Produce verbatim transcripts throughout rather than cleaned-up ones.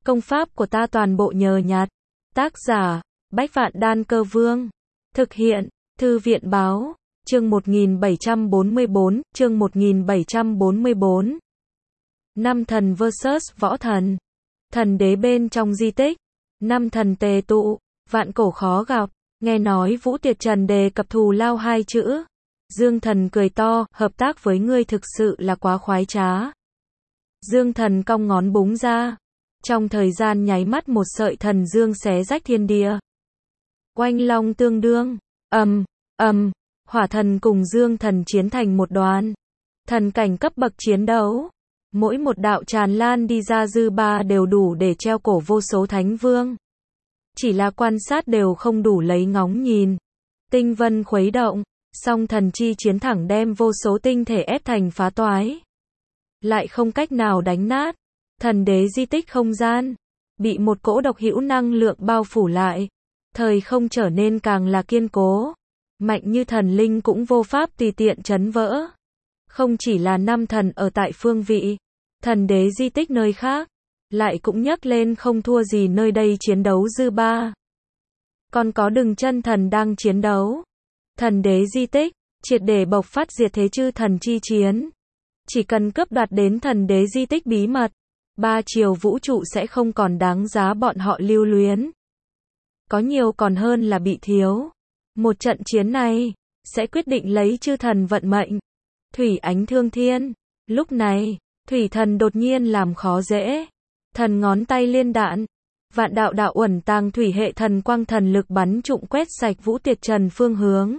Công pháp của ta toàn bộ nhờ nhặt. Tác giả, Bách Vạn Đan Cơ Vương. Thực hiện, Thư viện Báo. Chương một nghìn bảy trăm bốn mươi bốn, chương một nghìn bảy trăm bốn mươi bốn. Năm thần versus võ thần. Thần đế bên trong di tích. Năm thần tề tụ, vạn cổ khó gặp. Nghe nói Vũ Tiệt Trần đề cập thù lao hai chữ. Dương thần cười to, hợp tác với ngươi thực sự là quá khoái trá. Dương thần cong ngón búng ra. Trong thời gian nháy mắt một sợi thần dương xé rách thiên địa. Oanh long tương đương, ầm, ầm, hỏa thần cùng dương thần chiến thành một đoàn. Thần cảnh cấp bậc chiến đấu. Mỗi một đạo tràn lan đi ra dư ba đều đủ để treo cổ vô số thánh vương. Chỉ là quan sát đều không đủ lấy ngóng nhìn. Tinh vân khuấy động, song thần chi chiến thẳng đem vô số tinh thể ép thành phá toái. Lại không cách nào đánh nát. Thần đế di tích không gian, bị một cỗ độc hữu năng lượng bao phủ lại. Thời không trở nên càng là kiên cố. Mạnh như thần linh cũng vô pháp tùy tiện chấn vỡ. Không chỉ là năm thần ở tại phương vị, thần đế di tích nơi khác, lại cũng nhấc lên không thua gì nơi đây chiến đấu dư ba. Còn có đừng chân thần đang chiến đấu. Thần đế di tích, triệt để bộc phát diệt thế chư thần chi chiến. Chỉ cần cướp đoạt đến thần đế di tích bí mật, ba chiều vũ trụ sẽ không còn đáng giá bọn họ lưu luyến. Có nhiều còn hơn là bị thiếu. Một trận chiến này, sẽ quyết định lấy chư thần vận mệnh. Thủy ánh thương thiên. Lúc này, thủy thần đột nhiên làm khó dễ. Thần ngón tay liên đạn. Vạn đạo đạo uẩn tàng thủy hệ thần quang thần lực bắn trụng quét sạch Vũ Tiệt Trần phương hướng.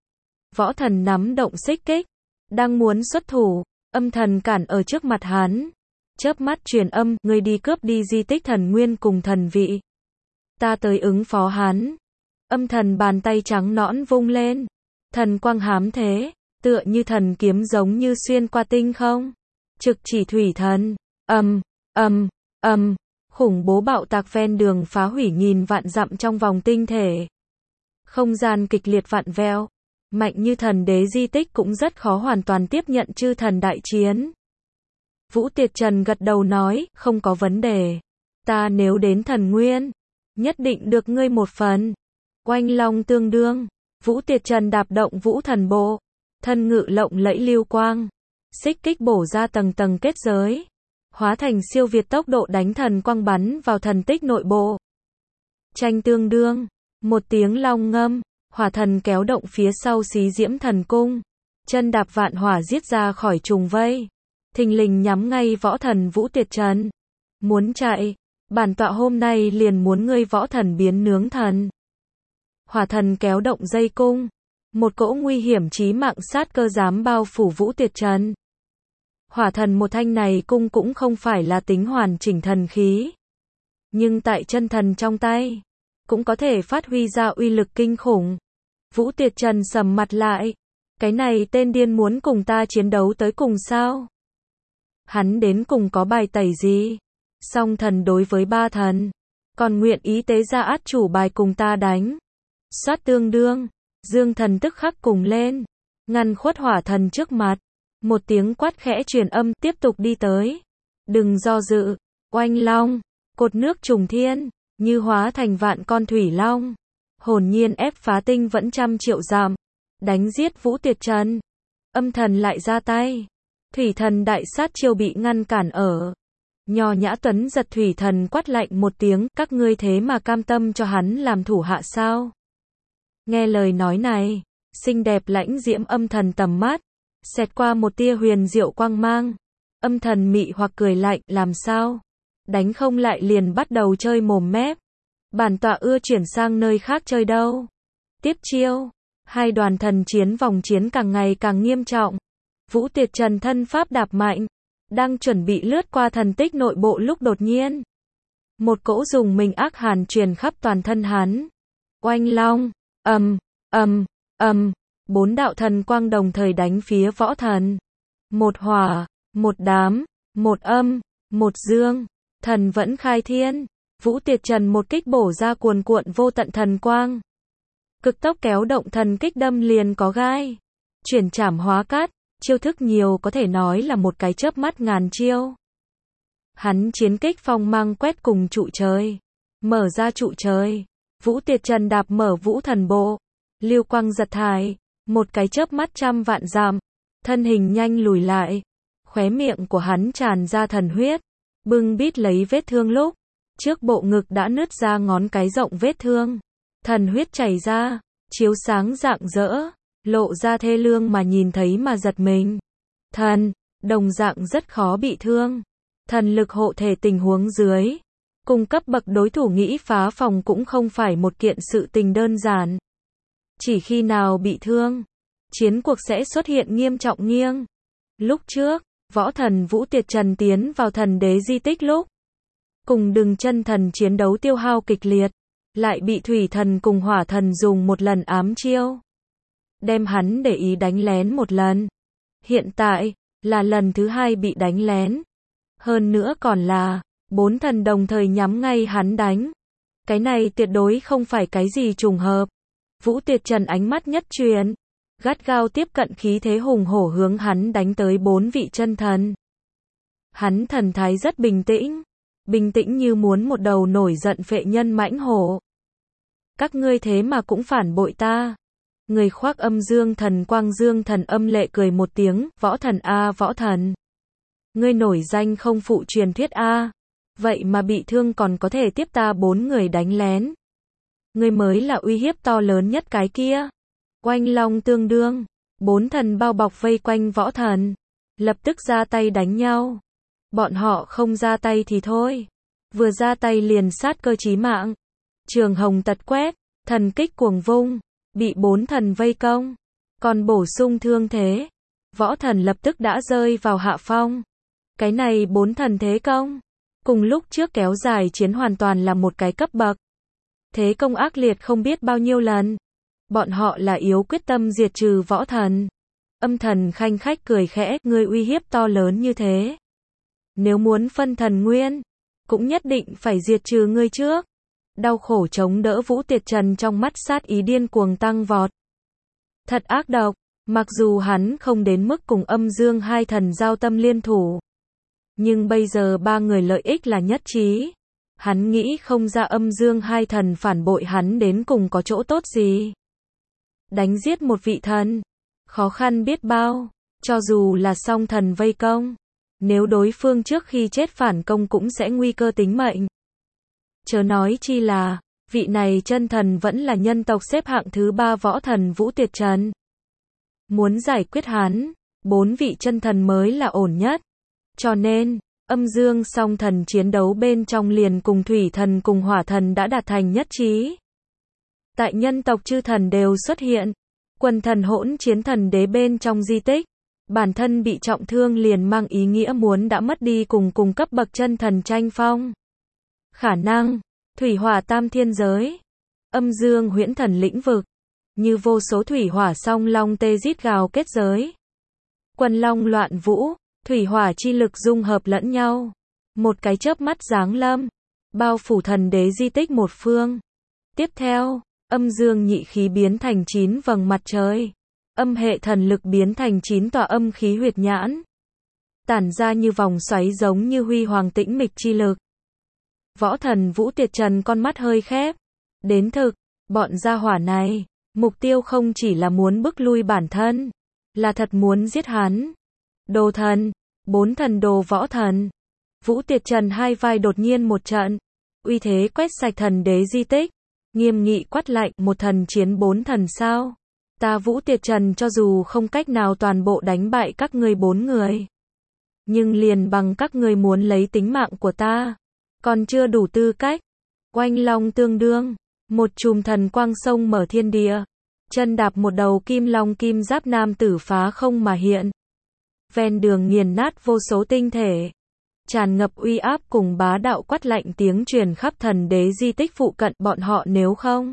Võ thần nắm động xích kích. Đang muốn xuất thủ, âm thần cản ở trước mặt hắn. Chớp mắt truyền âm, ngươi đi cướp đi di tích thần nguyên cùng thần vị. Ta tới ứng phó hắn. Âm thần bàn tay trắng nõn vung lên. Thần quang hám thế, tựa như thần kiếm giống như xuyên qua tinh không. Trực chỉ thủy thần, ầm, ầm, ầm, khủng bố bạo tạc ven đường phá hủy nghìn vạn dặm trong vòng tinh thể. Không gian kịch liệt vặn vẹo. Mạnh như thần đế di tích cũng rất khó hoàn toàn tiếp nhận chư thần đại chiến. Vũ Tiệt Trần gật đầu nói, không có vấn đề. Ta nếu đến thần nguyên, nhất định được ngươi một phần. Oanh long tương đương, Vũ Tiệt Trần đạp động vũ thần bộ. Thân ngự lộng lẫy lưu quang. Xích kích bổ ra tầng tầng kết giới. Hóa thành siêu việt tốc độ đánh thần quang bắn vào thần tích nội bộ. Tranh tương đương, một tiếng long ngâm. Hỏa thần kéo động phía sau xí diễm thần cung. Chân đạp vạn hỏa giết ra khỏi trùng vây. Thình lình nhắm ngay võ thần Vũ Tiệt Trần. Muốn chạy, bản tọa hôm nay liền muốn ngươi võ thần biến nướng thần. Hỏa thần kéo động dây cung. Một cỗ nguy hiểm chí mạng sát cơ dám bao phủ Vũ Tiệt Trần. Hỏa thần một thanh này cung cũng không phải là tính hoàn chỉnh thần khí. Nhưng tại chân thần trong tay, cũng có thể phát huy ra uy lực kinh khủng. Vũ Tiệt Trần sầm mặt lại. Cái này tên điên muốn cùng ta chiến đấu tới cùng sao? Hắn đến cùng có bài tẩy gì? Song thần đối với ba thần, còn nguyện ý tế ra át chủ bài cùng ta đánh. Soát tương đương, dương thần tức khắc cùng lên, ngăn khuất hỏa thần trước mặt. Một tiếng quát khẽ truyền âm tiếp tục đi tới. Đừng do dự, oanh long, cột nước trùng thiên, như hóa thành vạn con thủy long. Hồn nhiên ép phá tinh vẫn trăm triệu dặm, đánh giết Vũ Tiệt Trần. Âm thần lại ra tay. Thủy thần đại sát chiêu bị ngăn cản ở. Nho nhã tuấn giật thủy thần quát lạnh một tiếng, các ngươi thế mà cam tâm cho hắn làm thủ hạ sao? Nghe lời nói này, xinh đẹp lãnh diễm âm thần tầm mắt, xẹt qua một tia huyền diệu quang mang. Âm thần mị hoặc cười lạnh, làm sao? Đánh không lại liền bắt đầu chơi mồm mép. Bản tọa ưa chuyển sang nơi khác chơi đâu. Tiếp chiêu, hai đoàn thần chiến vòng chiến càng ngày càng nghiêm trọng. Vũ Tiệt Trần thân pháp đạp mạnh, đang chuẩn bị lướt qua thần tích nội bộ lúc đột nhiên. Một cỗ dùng mình ác hàn truyền khắp toàn thân hắn. Oanh long, ầm, ầm, ầm, bốn đạo thần quang đồng thời đánh phía võ thần. Một hỏa, một đám, một âm, một dương, thần vẫn khai thiên. Vũ Tiệt Trần một kích bổ ra cuồn cuộn vô tận thần quang. Cực tốc kéo động thần kích đâm liền có gai. Chuyển trảm hóa cát, chiêu thức nhiều có thể nói là một cái chớp mắt ngàn chiêu. Hắn chiến kích phong mang quét cùng trụ trời. Mở ra trụ trời. Vũ Tiệt Trần đạp mở vũ thần bộ. Lưu quang giật thải. Một cái chớp mắt trăm vạn dặm. Thân hình nhanh lùi lại. Khóe miệng của hắn tràn ra thần huyết. Bưng bít lấy vết thương lúc. Trước bộ ngực đã nứt ra ngón cái rộng vết thương. Thần huyết chảy ra. Chiếu sáng rạng rỡ. Lộ ra thê lương mà nhìn thấy mà giật mình. Thần, đồng dạng rất khó bị thương. Thần lực hộ thể tình huống dưới. Cùng cấp bậc đối thủ nghĩ phá phòng cũng không phải một kiện sự tình đơn giản. Chỉ khi nào bị thương, chiến cuộc sẽ xuất hiện nghiêm trọng nghiêng. Lúc trước, võ thần Vũ Tiệt Trần tiến vào thần đế di tích lúc. Cùng đừng chân thần chiến đấu tiêu hao kịch liệt. Lại bị thủy thần cùng hỏa thần dùng một lần ám chiêu. Đem hắn để ý đánh lén một lần. Hiện tại, là lần thứ hai bị đánh lén. Hơn nữa còn là, bốn thần đồng thời nhắm ngay hắn đánh. Cái này tuyệt đối không phải cái gì trùng hợp. Vũ Tiệt Trần ánh mắt nhất truyền. Gắt gao tiếp cận khí thế hùng hổ hướng hắn đánh tới bốn vị chân thần. Hắn thần thái rất bình tĩnh. Bình tĩnh như muốn một đầu nổi giận phệ nhân mãnh hổ. Các ngươi thế mà cũng phản bội ta. Người khoác âm dương thần quang dương thần âm lệ cười một tiếng, võ thần a võ thần. Ngươi nổi danh không phụ truyền thuyết a. Vậy mà bị thương còn có thể tiếp ta bốn người đánh lén. Ngươi mới là uy hiếp to lớn nhất cái kia. Oanh long tương đương. Bốn thần bao bọc vây quanh võ thần. Lập tức ra tay đánh nhau. Bọn họ không ra tay thì thôi. Vừa ra tay liền sát cơ chí mạng. Trường hồng tật quét. Thần kích cuồng vung. Bị bốn thần vây công. Còn bổ sung thương thế. Võ thần lập tức đã rơi vào hạ phong. Cái này bốn thần thế công. Cùng lúc trước kéo dài chiến hoàn toàn là một cái cấp bậc. Thế công ác liệt không biết bao nhiêu lần. Bọn họ là yếu quyết tâm diệt trừ võ thần. Âm thần khanh khách cười khẽ, ngươi uy hiếp to lớn như thế. Nếu muốn phân thần nguyên, cũng nhất định phải diệt trừ ngươi trước. Đau khổ chống đỡ Vũ Tiệt Trần trong mắt sát ý điên cuồng tăng vọt. Thật ác độc, mặc dù hắn không đến mức cùng âm dương hai thần giao tâm liên thủ. Nhưng bây giờ ba người lợi ích là nhất trí. Hắn nghĩ không ra âm dương hai thần phản bội hắn đến cùng có chỗ tốt gì. Đánh giết một vị thần, khó khăn biết bao, cho dù là song thần vây công. Nếu đối phương trước khi chết phản công cũng sẽ nguy cơ tính mệnh. Chớ nói chi là, vị này chân thần vẫn là nhân tộc xếp hạng thứ ba võ thần Vũ Tiệt Trần. Muốn giải quyết hắn, bốn vị chân thần mới là ổn nhất. Cho nên, âm dương song thần chiến đấu bên trong liền cùng thủy thần cùng hỏa thần đã đạt thành nhất trí. Tại nhân tộc chư thần đều xuất hiện. Quần thần hỗn chiến thần đế bên trong di tích. Bản thân bị trọng thương liền mang ý nghĩa muốn đã mất đi cùng cùng cấp bậc chân thần tranh phong. Khả năng, thủy hỏa tam thiên giới. Âm dương huyễn thần lĩnh vực. Như vô số thủy hỏa song long tê rít gào kết giới. Quần long loạn vũ. Thủy hỏa chi lực dung hợp lẫn nhau. Một cái chớp mắt giáng lâm. Bao phủ thần đế di tích một phương. Tiếp theo, âm dương nhị khí biến thành chín vầng mặt trời. Âm hệ thần lực biến thành chín tòa âm khí huyệt nhãn. Tản ra như vòng xoáy giống như huy hoàng tĩnh mịch chi lực. Võ thần Vũ Tiệt Trần con mắt hơi khép. Đến thực, bọn gia hỏa này, mục tiêu không chỉ là muốn bức lui bản thân, là thật muốn giết hắn. Đồ thần, bốn thần đồ võ thần. Vũ Tiệt Trần hai vai đột nhiên một trận. Uy thế quét sạch thần đế di tích. Nghiêm nghị quát lạnh, một thần chiến bốn thần sao? Ta Vũ Tiệt Trần cho dù không cách nào toàn bộ đánh bại các ngươi bốn người. Nhưng liền bằng các ngươi muốn lấy tính mạng của ta. Còn chưa đủ tư cách. Oanh long tương đương. Một chùm thần quang sông mở thiên địa. Chân đạp một đầu kim long kim giáp nam tử phá không mà hiện. Ven đường nghiền nát vô số tinh thể. Tràn ngập uy áp cùng bá đạo quát lạnh tiếng truyền khắp thần đế di tích phụ cận bọn họ nếu không.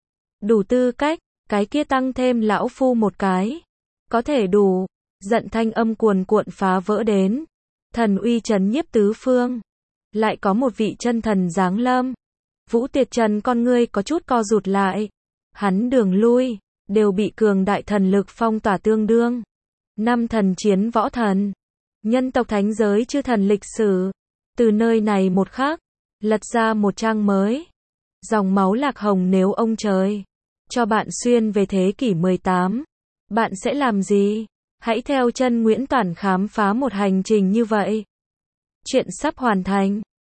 Đủ tư cách, cái kia tăng thêm lão phu một cái. Có thể đủ. Giận thanh âm cuồn cuộn phá vỡ đến. Thần uy trấn nhiếp tứ phương. Lại có một vị chân thần giáng lâm. Vũ Tiệt Trần con ngươi có chút co rụt lại. Hắn đường lui, đều bị cường đại thần lực phong tỏa tương đương. Năm thần chiến võ thần. Nhân tộc thánh giới chư thần lịch sử. Từ nơi này một khác, lật ra một trang mới. Dòng máu lạc hồng nếu ông trời cho bạn xuyên về thế kỷ mười tám, bạn sẽ làm gì? Hãy theo chân Nguyễn Toản khám phá một hành trình như vậy. Chuyện sắp hoàn thành.